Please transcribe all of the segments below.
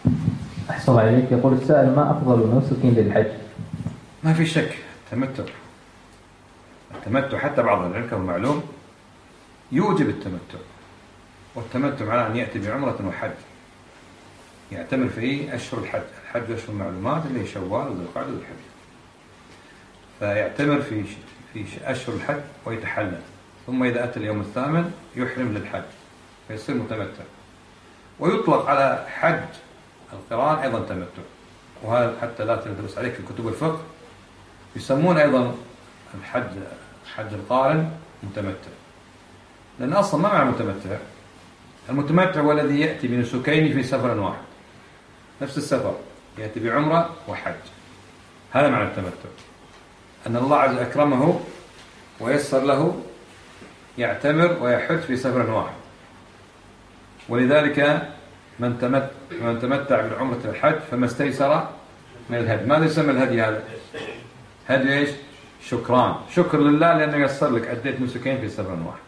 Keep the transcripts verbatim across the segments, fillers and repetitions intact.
أحسن الله إليك. يقول السائل: ما أفضل النسك للحج؟ ما في شك التمتع. التمتع حتى بعض العلم كما معلوم يوجب التمتع، والتمتع معناه أن يأتي بعمرة وحج، يعتمر في أشهر الحج. الحج أشهر معلومات اللي هي شوال وذو القعدة وذو الحجة، فيعتمر في في أشهر الحج ويتحلل، ثم إذا أتى اليوم الثامن يحرم للحج فيصير متمتع. ويطلق على حج القران أيضا تمتع، وهذا حتى لا تدرس عليك في كتب الفقه يسمون أيضا الحج حج القارن متمتع، لأن أصلا ما معنى متمتع؟ المتمتع هو الذي يأتي بنسكين في سفر واحد، نفس السفر يأتي بعمرة وحج، هذا معنى التمتع، أن الله عز وجل أكرمه ويسر له يعتمر ويحج في سفر واحد. ولذلك من تمتع, من تمتع بالعمرة الحج فما استيسر من الهدي. ماذا يسمى الهدي هذا؟ هدي ايش؟ شكران، شكر لله لأنه يسر لك أديت نسكين في سفر واحد.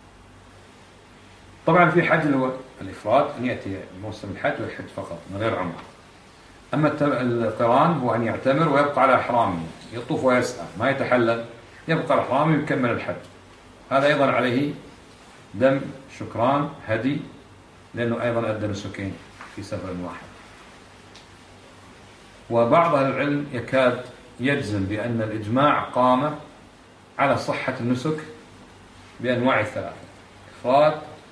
طبعا في حج اللي هو الإفراد، أن يأتي موسم الحج ويحج فقط من غير عمرة. أما القران هو أن يعتمر ويبقى على إحرامه، يطوف ويسعى ما يتحلل، يبقى على إحرامه ويكمل الحج. هذا أيضا عليه دم شكران هدي، لأنه أيضا أدى نسكين في سفر واحد. وبعض أهل العلم يكاد يجزم بأن الإجماع قام على صحة النسك بأنواع الثلاثة: إفراد،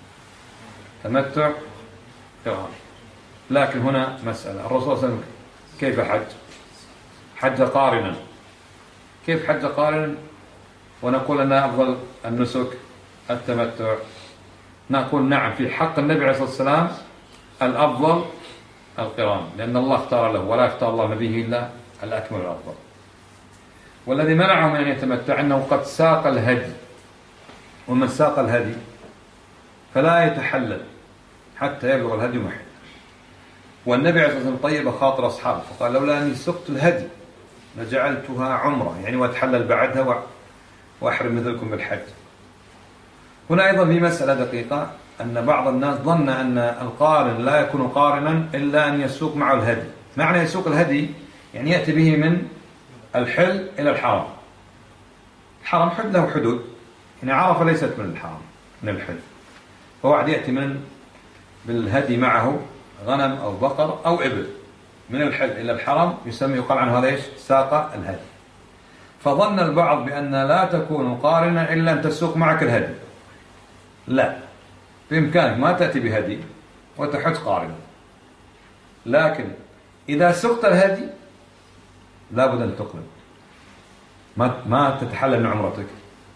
تمتع، قران. لكن هنا مسألة: الرسول صلى الله عليه وسلم كيف حج؟ حج قارنا. كيف حج قارنا ونقول أن أفضل النسك التمتع؟ نقول نعم، في حق النبي عليه الصلاة والسلام الأفضل القران، لأن الله اختار له، ولا اختار الله نبيه إلا الأكمل والأفضل. والذي منعه من أن يتمتع أنه قد ساق الهدي، ومن ساق الهدي فلا يتحلل حتى يبلغ الهدي محل. والنبي عليه الصلاة والسلام طيب خاطر أصحابه فقال: لولا أني سقت الهدي لجعلتها عمرة، يعني وأتحلل بعدها وأحرم مثلكم بالحج. هنا أيضا في مسألة دقيقة، أن بعض الناس ظن أن القارن لا يكون قارنا إلا أن يسوق معه الهدي. معنى يسوق الهدي يعني يأتي به من الحل إلى الحرم. الحرم حد له حدود، يعني عرفة ليست من الحرم من الحل، فواحد يأتي من بالهدي معه غنم أو بقر أو إبل من الحل إلى الحرم، يسمى يقال عنه هذا إيش؟ ساق الهدي. فظن البعض بأن لا تكون قارنا إلا أن تسوق معك الهدي. لا، بإمكانك ما تأتي بهدي وتحج قارنا، لكن إذا سقت الهدي لابد أن تقرن، ما ما تتحلل من عمرتك.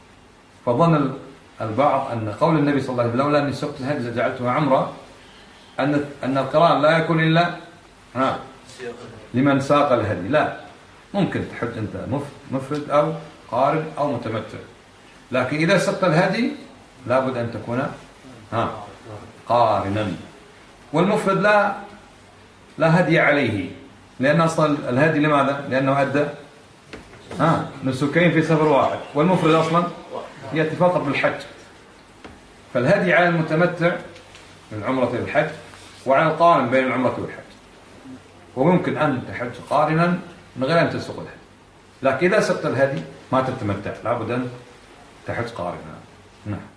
فظن البعض أن قول النبي صلى الله عليه وسلم: لولا أني سقت الهدي لجعلتها عمرة، أن أن القران لا يكون إلا ها لمن ساق الهدي. لا، ممكن تحج أنت مفرد أو قارن أو متمتع، لكن إذا سقت الهدي لابد أن تكون ها قارنا. والمفرد لا لا هدي عليه، لأن أصلا الهدي لماذا؟ لأنه أدى ها نسكين في سفر واحد، والمفرد أصلا يأتي فقط بالحج. فالهدي على المتمتع من عمرة الحج، وعلى القارن بين العمرة والحج. وممكن أن تحج قارنا من غير أن تسوق الهدي، لكن إذا سقت الهدي ما تتمتع، لابد أن تحج قارنا. نعم.